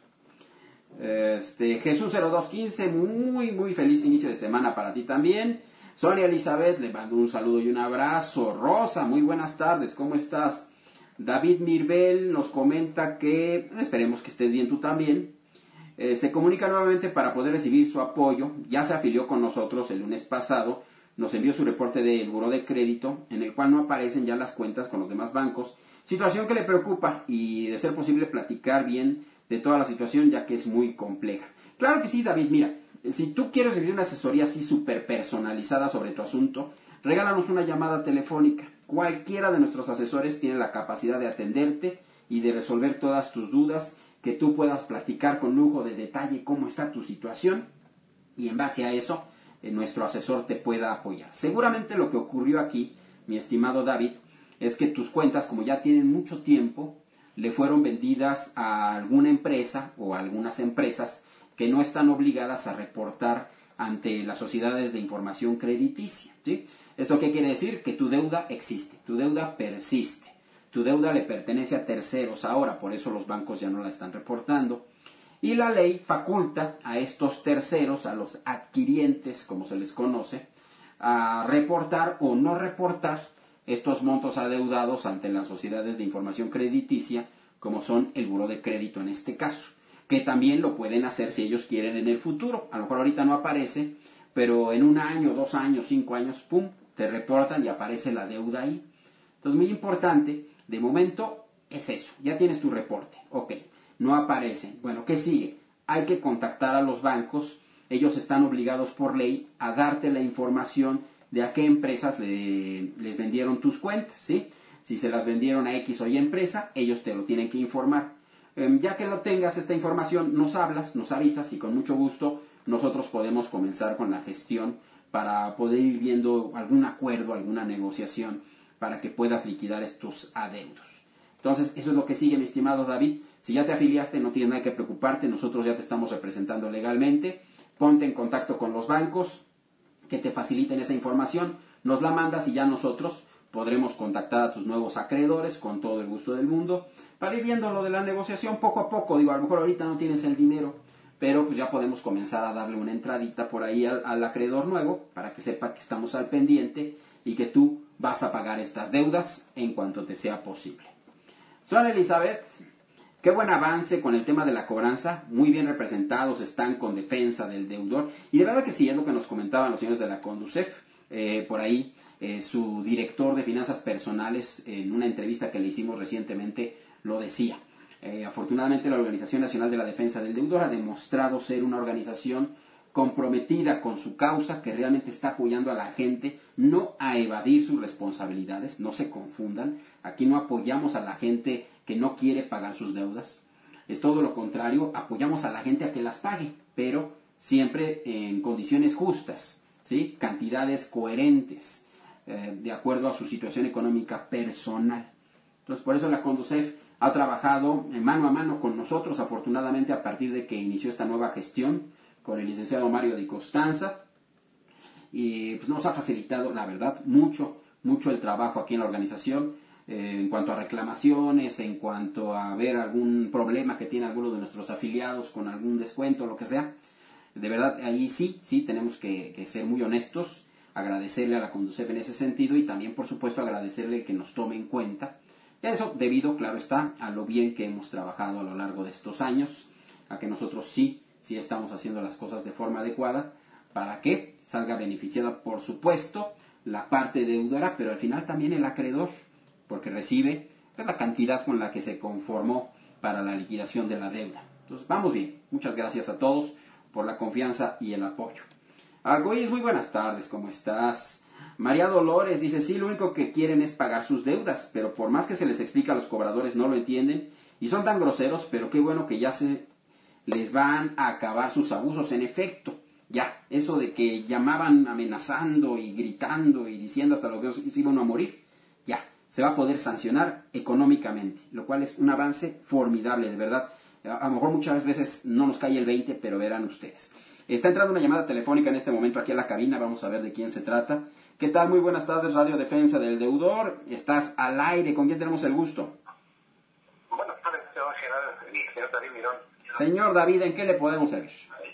Jesús 0215, muy feliz inicio de semana para ti también. Sonia Elizabeth, le mando un saludo y un abrazo. Rosa, muy buenas tardes, ¿cómo estás? David Mirbel nos comenta que, esperemos que estés bien tú también, se comunica nuevamente para poder recibir su apoyo. Ya se afilió con nosotros el lunes pasado, nos envió su reporte del buró de crédito, en el cual no aparecen ya las cuentas con los demás bancos, situación que le preocupa y de ser posible platicar bien de toda la situación, ya que es muy compleja. Claro que sí, David, mira, si tú quieres recibir una asesoría así súper personalizada sobre tu asunto, regálanos una llamada telefónica. Cualquiera de nuestros asesores tiene la capacidad de atenderte y de resolver todas tus dudas, que tú puedas platicar con lujo de detalle cómo está tu situación y en base a eso nuestro asesor te pueda apoyar. Seguramente lo que ocurrió aquí, mi estimado David, es que tus cuentas, como ya tienen mucho tiempo, le fueron vendidas a alguna empresa o a algunas empresas que no están obligadas a reportar ante las sociedades de información crediticia, ¿sí? ¿Esto qué quiere decir? Que tu deuda existe, tu deuda persiste. Tu deuda le pertenece a terceros ahora, por eso los bancos ya no la están reportando. Y la ley faculta a estos terceros, a los adquirientes, como se les conoce, a reportar o no reportar estos montos adeudados ante las sociedades de información crediticia, como son el buró de crédito en este caso, que también lo pueden hacer si ellos quieren en el futuro. A lo mejor ahorita no aparece, pero en 1 año, 2 años, 5 años, ¡pum!, te reportan y aparece la deuda ahí. Entonces, muy importante. De momento es eso, ya tienes tu reporte, ok, no aparecen. Bueno, ¿qué sigue? Hay que contactar a los bancos, ellos están obligados por ley a darte la información de a qué empresas les vendieron tus cuentas, ¿sí? Si se las vendieron a X o Y empresa, ellos te lo tienen que informar. Ya que lo tengas esta información, nos hablas, nos avisas y con mucho gusto nosotros podemos comenzar con la gestión para poder ir viendo algún acuerdo, alguna negociación, para que puedas liquidar estos adeudos. Entonces, eso es lo que sigue, mi estimado David. Si ya te afiliaste, no tienes nada que preocuparte, nosotros ya te estamos representando legalmente. Ponte en contacto con los bancos que te faciliten esa información, nos la mandas y ya nosotros podremos contactar a tus nuevos acreedores con todo el gusto del mundo para ir viendo lo de la negociación poco a poco. Digo, a lo mejor ahorita no tienes el dinero, pero pues ya podemos comenzar a darle una entradita por ahí al acreedor nuevo para que sepa que estamos al pendiente y que tú vas a pagar estas deudas en cuanto te sea posible. Sonia Elizabeth, qué buen avance con el tema de la cobranza, muy bien representados están con defensa del deudor, y de verdad que sí, es lo que nos comentaban los señores de la Conducef, por ahí su director de finanzas personales en una entrevista que le hicimos recientemente lo decía. Afortunadamente la Organización Nacional de la Defensa del Deudor ha demostrado ser una organización comprometida con su causa, que realmente está apoyando a la gente, no a evadir sus responsabilidades, no se confundan, aquí no apoyamos a la gente que no quiere pagar sus deudas, es todo lo contrario, apoyamos a la gente a que las pague, pero siempre en condiciones justas, ¿sí? Cantidades coherentes. de acuerdo a su situación económica personal. Entonces, por eso la Conducef ha trabajado mano a mano con nosotros, afortunadamente, a partir de que inició esta nueva gestión con el licenciado Mario Di Costanza, y pues, nos ha facilitado, la verdad, mucho el trabajo aquí en la organización, en cuanto a reclamaciones, en cuanto a ver algún problema que tiene alguno de nuestros afiliados con algún descuento, lo que sea. De verdad, ahí sí tenemos que ser muy honestos, agradecerle a la Conducef en ese sentido y también, por supuesto, agradecerle que nos tome en cuenta. Eso debido, claro está, a lo bien que hemos trabajado a lo largo de estos años, a que nosotros sí estamos haciendo las cosas de forma adecuada para que salga beneficiada, por supuesto, la parte deudora, pero al final también el acreedor, porque recibe la cantidad con la que se conformó para la liquidación de la deuda. Entonces, vamos bien. Muchas gracias a todos por la confianza y el apoyo. Argois, muy buenas tardes, ¿cómo estás? María Dolores dice, sí, lo único que quieren es pagar sus deudas, pero por más que se les explica a los cobradores no lo entienden y son tan groseros, pero qué bueno que ya se les van a acabar sus abusos. En efecto, ya, eso de que llamaban amenazando y gritando y diciendo hasta lo que se iban a morir, ya, se va a poder sancionar económicamente, lo cual es un avance formidable, de verdad. A lo mejor muchas veces no nos cae el 20, pero verán ustedes. Está entrando una llamada telefónica en este momento aquí a la cabina, vamos a ver de quién se trata. ¿Qué tal? Muy buenas tardes, Radio Defensa del Deudor. Estás al aire, ¿con quién tenemos el gusto? Buenas tardes, señor señor David Mirón. Señor David, ¿en qué le podemos servir?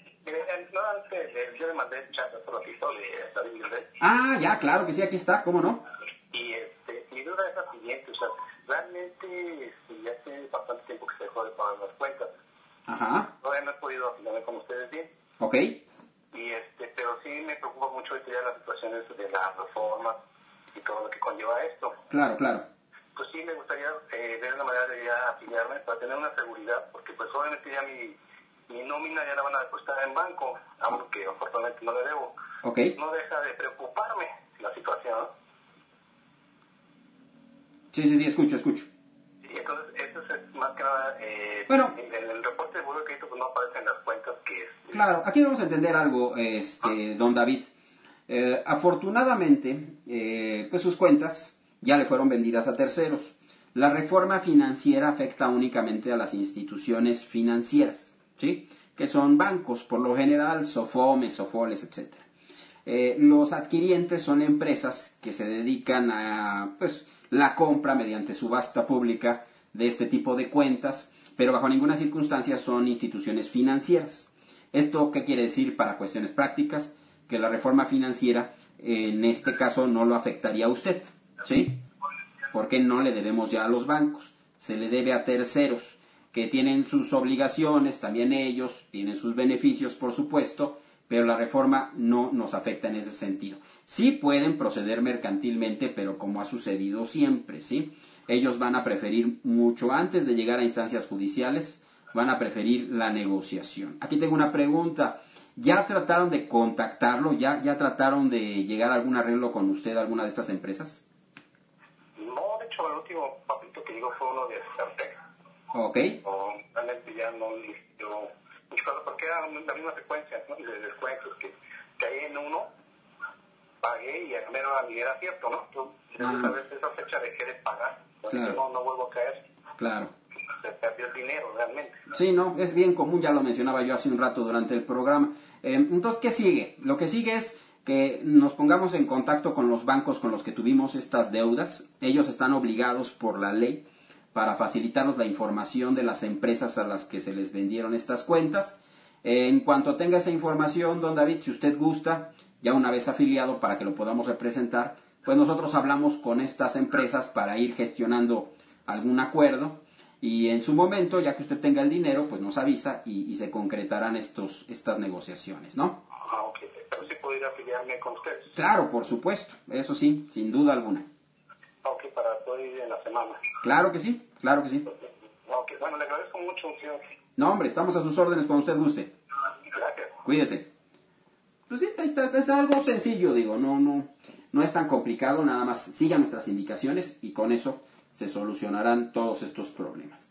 Yo le mandé el chat a ratito de David Mirón. Ah, ya, claro que sí, aquí está, ¿cómo no? Y mi duda es la siguiente, o sea, realmente ya hace bastante tiempo que se dejó de pagar las cuentas. Ajá. Todavía no he podido afinarme con ustedes bien. Ok. Y pero sí me preocupa mucho ahorita ya las situaciones de la reforma y todo lo que conlleva esto. Claro. Pues sí me gustaría ver una manera de ya afiliarme para tener una seguridad, porque pues obviamente ya mi nómina ya la van a depositar en banco, aunque afortunadamente no le debo. Ok. No deja de preocuparme la situación. Sí, escucho. Y entonces eso es más que nada, bueno, en el reporte de Buró de Crédito pues no aparecen las cuentas que es. Claro, aquí vamos a entender algo, don David. Afortunadamente, pues sus cuentas ya le fueron vendidas a terceros. La reforma financiera afecta únicamente a las instituciones financieras, ¿sí? Que son bancos, por lo general, Sofomes, Sofoles, etc. Los adquirientes son empresas que se dedican a la compra mediante subasta pública de este tipo de cuentas, pero bajo ninguna circunstancia son instituciones financieras. ¿Esto qué quiere decir para cuestiones prácticas? Que la reforma financiera en este caso no lo afectaría a usted, ¿sí? Porque no le debemos ya a los bancos, se le debe a terceros que tienen sus obligaciones, también ellos tienen sus beneficios, por supuesto, pero la reforma no nos afecta en ese sentido. Sí pueden proceder mercantilmente, pero como ha sucedido siempre, ¿sí? Ellos van a preferir mucho antes de llegar a instancias judiciales, van a preferir la negociación. Aquí tengo una pregunta. ¿Ya trataron de contactarlo? ¿Ya trataron de llegar a algún arreglo con usted, alguna de estas empresas? No, de hecho, el último papito que digo fue uno de Certec. Ok. Realmente ya no yo porque era la misma secuencia, ¿no? De descuentos que caí en uno, pagué y al menos a mí era cierto, ¿no? Entonces, esa fecha dejé de pagar, claro. no vuelvo a caer. Claro. Se perdió el dinero realmente. Sí, no, es bien común, ya lo mencionaba yo hace un rato durante el programa. Entonces, ¿qué sigue? Lo que sigue es que nos pongamos en contacto con los bancos con los que tuvimos estas deudas. Ellos están obligados por la ley para facilitarnos la información de las empresas a las que se les vendieron estas cuentas. En cuanto tenga esa información, don David, si usted gusta, ya una vez afiliado para que lo podamos representar, pues nosotros hablamos con estas empresas para ir gestionando algún acuerdo y en su momento, ya que usted tenga el dinero, pues nos avisa y se concretarán estas negociaciones, ¿no? Ah, ok. Pero sí puedo ir a afiliarme con ustedes. Claro, por supuesto, eso sí, sin duda alguna. Ok, para poder ir en la semana. Claro que sí, claro que sí. Ok, bueno, le agradezco mucho, señor. No, hombre, estamos a sus órdenes cuando usted guste. Gracias. Cuídese. Pues sí, ahí está, es algo sencillo, digo, no es tan complicado, nada más sigan nuestras indicaciones y con eso se solucionarán todos estos problemas.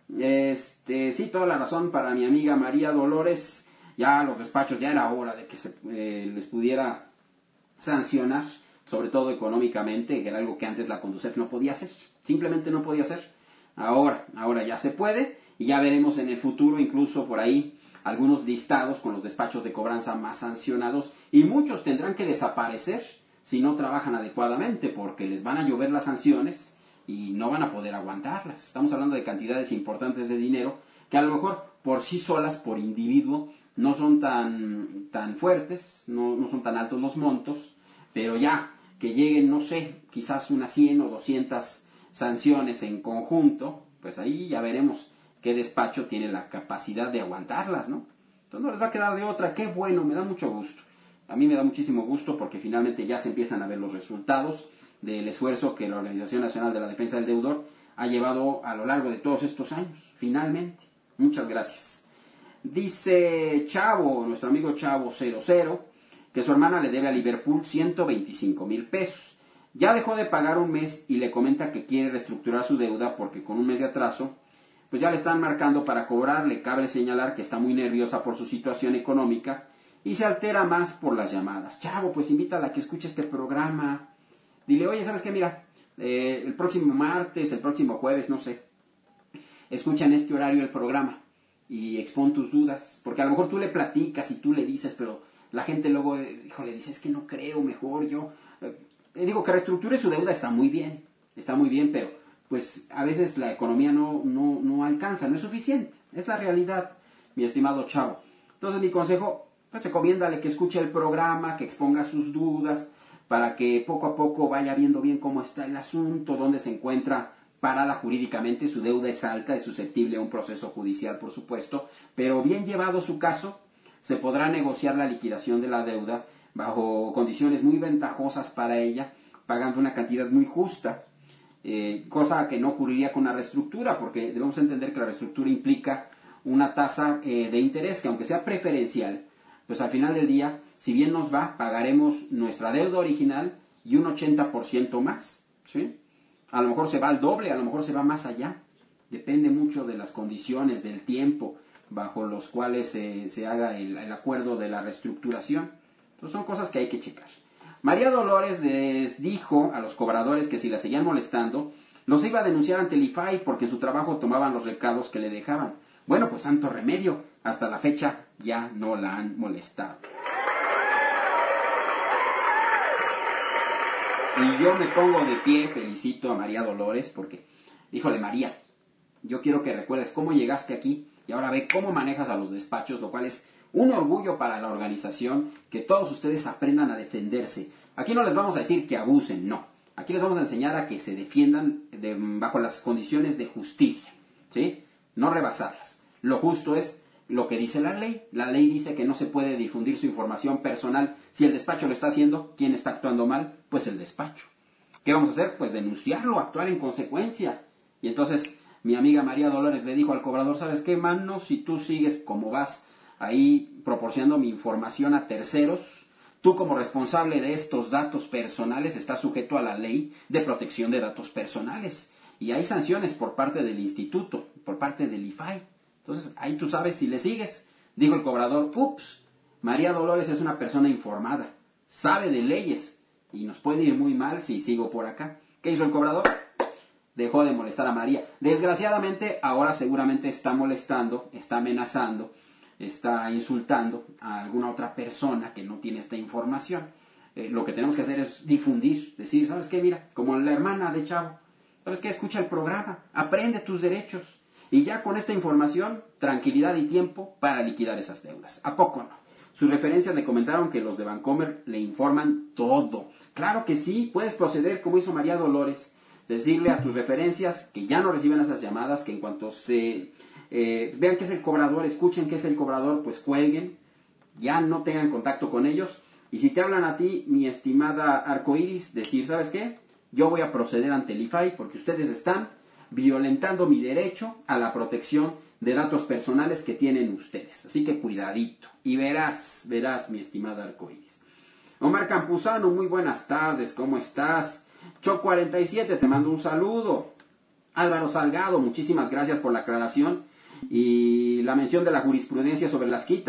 Sí, toda la razón para mi amiga María Dolores, ya los despachos, ya era hora de que se les pudiera sancionar. sobre todo económicamente, que era algo que antes la Conducef no podía hacer, simplemente no podía hacer. Ahora ya se puede, y ya veremos en el futuro incluso por ahí algunos listados con los despachos de cobranza más sancionados, y muchos tendrán que desaparecer si no trabajan adecuadamente, porque les van a llover las sanciones y no van a poder aguantarlas. Estamos hablando de cantidades importantes de dinero que a lo mejor por sí solas, por individuo, no son tan fuertes, no son tan altos los montos, pero ya que lleguen, no sé, quizás unas 100 o 200 sanciones en conjunto, pues ahí ya veremos qué despacho tiene la capacidad de aguantarlas, ¿no? Entonces no les va a quedar de otra. Qué bueno, me da mucho gusto. A mí me da muchísimo gusto porque finalmente ya se empiezan a ver los resultados del esfuerzo que la Organización Nacional de la Defensa del Deudor ha llevado a lo largo de todos estos años, finalmente. Muchas gracias. Dice Chavo, nuestro amigo Chavo 00, que su hermana le debe a Liverpool 125,000 pesos. Ya dejó de pagar un mes y le comenta que quiere reestructurar su deuda porque con un mes de atraso, pues ya le están marcando para cobrarle. Cabe señalar que está muy nerviosa por su situación económica y se altera más por las llamadas. Chavo, pues invítala a que escuche este programa. Dile, oye, ¿sabes qué? Mira, el próximo martes, el próximo jueves, no sé, escucha en este horario el programa y expon tus dudas. Porque a lo mejor tú le platicas y tú le dices, pero la gente luego, le dice, es que no creo, mejor yo. Digo, que reestructure su deuda está muy bien, pero pues a veces la economía no alcanza, no es suficiente. Es la realidad, mi estimado Chavo. Entonces mi consejo, pues recomiéndale que escuche el programa, que exponga sus dudas, para que poco a poco vaya viendo bien cómo está el asunto, dónde se encuentra parada jurídicamente. Su deuda es alta, es susceptible a un proceso judicial, por supuesto, pero bien llevado su caso, se podrá negociar la liquidación de la deuda bajo condiciones muy ventajosas para ella, pagando una cantidad muy justa, cosa que no ocurriría con una reestructura, porque debemos entender que la reestructura implica una tasa de interés que, aunque sea preferencial, pues al final del día, si bien nos va, pagaremos nuestra deuda original y un 80% más, ¿sí? A lo mejor se va al doble, a lo mejor se va más allá. Depende mucho de las condiciones, del tiempo bajo los cuales se haga el acuerdo de la reestructuración. Entonces son cosas que hay que checar. María Dolores les dijo a los cobradores que si la seguían molestando, los iba a denunciar ante el IFAI porque en su trabajo tomaban los recados que le dejaban. Bueno, pues santo remedio, hasta la fecha ya no la han molestado. Y yo me pongo de pie, felicito a María Dolores porque, híjole María, yo quiero que recuerdes cómo llegaste aquí y ahora ve cómo manejas a los despachos, lo cual es un orgullo para la organización, que todos ustedes aprendan a defenderse. Aquí no les vamos a decir que abusen, no. Aquí les vamos a enseñar a que se defiendan bajo las condiciones de justicia, ¿sí? No rebasarlas. Lo justo es lo que dice la ley. La ley dice que no se puede difundir su información personal. Si el despacho lo está haciendo, ¿quién está actuando mal? Pues el despacho. ¿Qué vamos a hacer? Pues denunciarlo, actuar en consecuencia. Y entonces mi amiga María Dolores le dijo al cobrador, ¿sabes qué, mano? Si tú sigues como vas ahí proporcionando mi información a terceros, tú como responsable de estos datos personales estás sujeto a la ley de protección de datos personales. Y hay sanciones por parte del instituto, por parte del IFAI. Entonces, ahí tú sabes si le sigues. Dijo el cobrador, ups, María Dolores es una persona informada, sabe de leyes y nos puede ir muy mal si sigo por acá. ¿Qué hizo el cobrador? Dejó de molestar a María. Desgraciadamente, ahora seguramente está molestando, está amenazando, está insultando a alguna otra persona que no tiene esta información. Lo que tenemos que hacer es difundir, decir, ¿sabes qué? Mira, como la hermana de Chavo, ¿sabes qué? Escucha el programa, aprende tus derechos. Y ya con esta información, tranquilidad y tiempo para liquidar esas deudas. ¿A poco no? Sus referencias le comentaron que los de Bancomer le informan todo. Claro que sí, puedes proceder como hizo María Dolores, decirle a tus referencias que ya no reciben esas llamadas, que en cuanto se vean que es el cobrador, escuchen que es el cobrador, pues cuelguen, ya no tengan contacto con ellos. Y si te hablan a ti, mi estimada Arcoiris, decir, ¿sabes qué? Yo voy a proceder ante el IFAI porque ustedes están violentando mi derecho a la protección de datos personales que tienen ustedes. Así que cuidadito. Y verás, mi estimada Arcoiris. Omar Campuzano, muy buenas tardes, ¿cómo estás? Choc47, te mando un saludo. Álvaro Salgado, muchísimas gracias por la aclaración y la mención de la jurisprudencia sobre las quitas.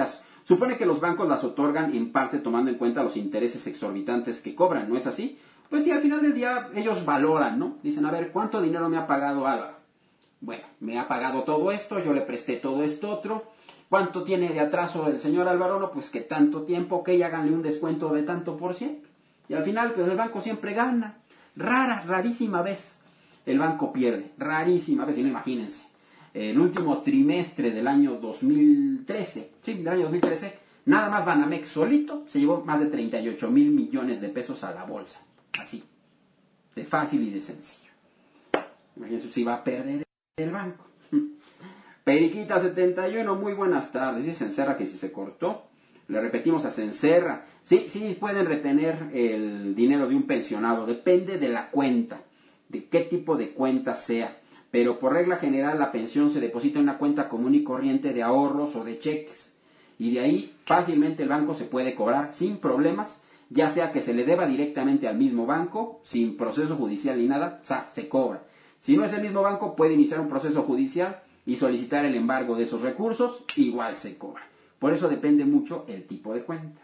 Supone que los bancos las otorgan en parte tomando en cuenta los intereses exorbitantes que cobran, ¿no es así? Pues sí, al final del día ellos valoran, ¿no? Dicen, a ver, ¿cuánto dinero me ha pagado Álvaro? Bueno, me ha pagado todo esto, yo le presté todo esto otro. ¿Cuánto tiene de atraso el señor Álvaro? No, pues que tanto tiempo, ok, háganle un descuento de tanto por ciento. Y al final, pues el banco siempre gana. Rarísima vez el banco pierde. Rarísima vez, y no imagínense. El último trimestre del año 2013, sí, del año 2013, nada más Banamex solito se llevó más de 38,000 millones de pesos a la bolsa. Así, de fácil y de sencillo. Imagínense si va a perder el banco. Periquita 71, muy buenas tardes. Dice Cencerra que si se cortó. Le repetimos a Cencerra. Sí, pueden retener el dinero de un pensionado. Depende de la cuenta, de qué tipo de cuenta sea. Pero por regla general la pensión se deposita en una cuenta común y corriente de ahorros o de cheques. Y de ahí fácilmente el banco se puede cobrar sin problemas, ya sea que se le deba directamente al mismo banco, sin proceso judicial ni nada, o sea, se cobra. Si no es el mismo banco, puede iniciar un proceso judicial y solicitar el embargo de esos recursos, igual se cobra. Por eso depende mucho el tipo de cuenta.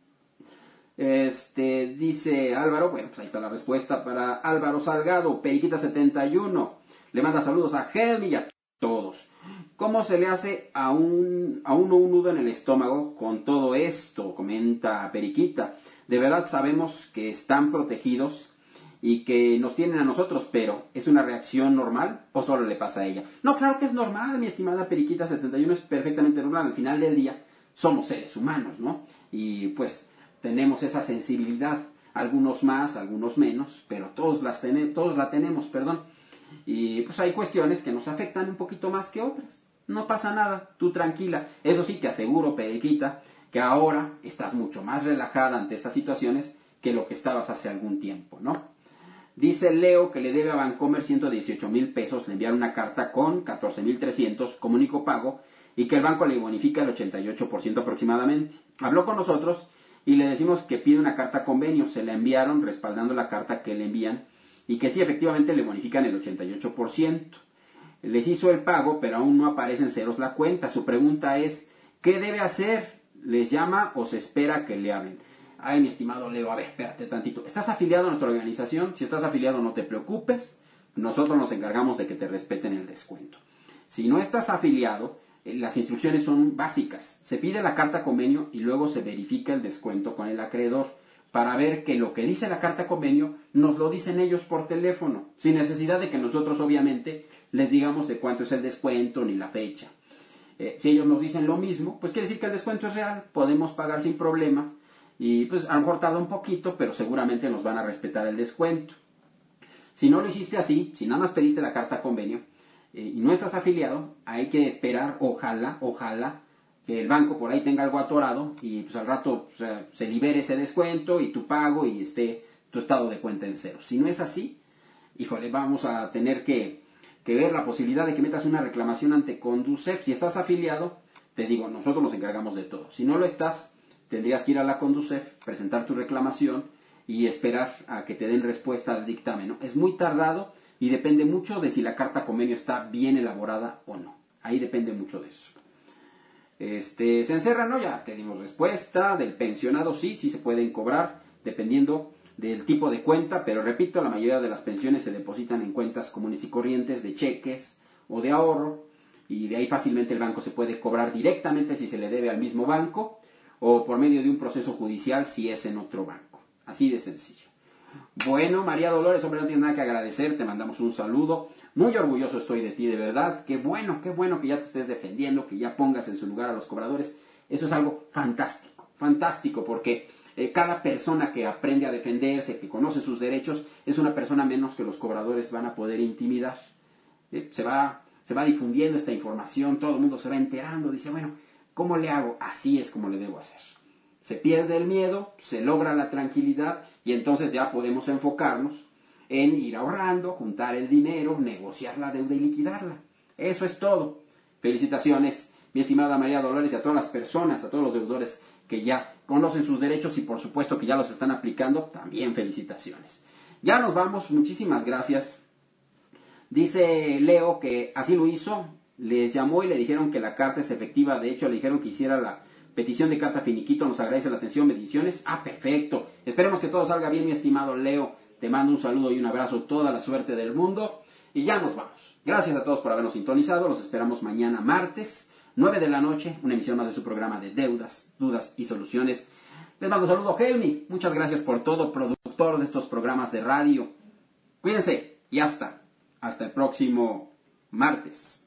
Dice Álvaro, bueno, pues ahí está la respuesta para Álvaro Salgado, Periquita 71. Le manda saludos a Helmi y a todos. ¿Cómo se le hace a uno un nudo en el estómago con todo esto? Comenta Periquita. De verdad sabemos que están protegidos y que nos tienen a nosotros, pero ¿es una reacción normal o solo le pasa a ella? No, claro que es normal, mi estimada Periquita 71, es perfectamente normal. Al final del día somos seres humanos, ¿no? Y pues tenemos esa sensibilidad, algunos más, algunos menos, pero todos la tenemos, perdón. Y pues hay cuestiones que nos afectan un poquito más que otras. No pasa nada, tú tranquila. Eso sí, te aseguro, Periquita, que ahora estás mucho más relajada ante estas situaciones que lo que estabas hace algún tiempo, ¿no? Dice Leo que le debe a Bancomer 118,000 pesos, le enviaron una carta con 14,300 como único pago y que el banco le bonifica el 88% aproximadamente. Habló con nosotros y le decimos que pide una carta convenio, se la enviaron respaldando la carta que le envían y que sí, efectivamente le bonifican el 88%. Les hizo el pago, pero aún no aparece en ceros la cuenta. Su pregunta es, ¿qué debe hacer? ¿Les llama o se espera que le hablen? Ay, mi estimado Leo, a ver, espérate tantito. ¿Estás afiliado a nuestra organización? Si estás afiliado, no te preocupes. Nosotros nos encargamos de que te respeten el descuento. Si no estás afiliado, las instrucciones son básicas. Se pide la carta convenio y luego se verifica el descuento con el acreedor para ver que lo que dice la carta convenio nos lo dicen ellos por teléfono, sin necesidad de que nosotros obviamente les digamos de cuánto es el descuento ni la fecha. Si ellos nos dicen lo mismo, pues quiere decir que el descuento es real, podemos pagar sin problemas y pues a lo mejor tarda un poquito, pero seguramente nos van a respetar el descuento. Si no lo hiciste así, si nada más pediste la carta convenio y no estás afiliado, hay que esperar, ojalá, que el banco por ahí tenga algo atorado y pues al rato se libere ese descuento y tu pago y esté tu estado de cuenta en cero. Si no es así, híjole, vamos a tener que ver la posibilidad de que metas una reclamación ante Conducef. Si estás afiliado, te digo, nosotros nos encargamos de todo. Si no lo estás, tendrías que ir a la Conducef, presentar tu reclamación y esperar a que te den respuesta al dictamen, ¿no? Es muy tardado y depende mucho de si la carta convenio está bien elaborada o no. Ahí depende mucho de eso. Se encerra, ¿no? Ya te dimos respuesta. Del pensionado sí se pueden cobrar dependiendo del tipo de cuenta, pero repito, la mayoría de las pensiones se depositan en cuentas comunes y corrientes de cheques o de ahorro y de ahí fácilmente el banco se puede cobrar directamente si se le debe al mismo banco o por medio de un proceso judicial si es en otro banco. Así de sencillo. Bueno, María Dolores, hombre, no tienes nada que agradecer, te mandamos un saludo. Muy orgulloso estoy de ti, de verdad. Qué bueno que ya te estés defendiendo, que ya pongas en su lugar a los cobradores. Eso es algo fantástico, porque cada persona que aprende a defenderse, que conoce sus derechos, es una persona menos que los cobradores van a poder intimidar. Se va difundiendo esta información, todo el mundo se va enterando, dice, bueno, ¿cómo le hago? Así es como le debo hacer. Se pierde el miedo, se logra la tranquilidad y entonces ya podemos enfocarnos en ir ahorrando, juntar el dinero, negociar la deuda y liquidarla. Eso es todo. Felicitaciones, mi estimada María Dolores, y a todas las personas, a todos los deudores que ya conocen sus derechos y por supuesto que ya los están aplicando, también felicitaciones. Ya nos vamos, muchísimas gracias. Dice Leo que así lo hizo, les llamó y le dijeron que la carta es efectiva, de hecho le dijeron que hiciera la Petición de carta finiquito, nos agradece la atención, bendiciones. Perfecto. Esperemos que todo salga bien, mi estimado Leo. Te mando un saludo y un abrazo, toda la suerte del mundo. Y ya nos vamos. Gracias a todos por habernos sintonizado. Los esperamos mañana martes, 9 de la noche, una emisión más de su programa de Deudas, Dudas y Soluciones. Les mando un saludo, Helmi. Muchas gracias por todo, productor de estos programas de radio. Cuídense y hasta el próximo martes.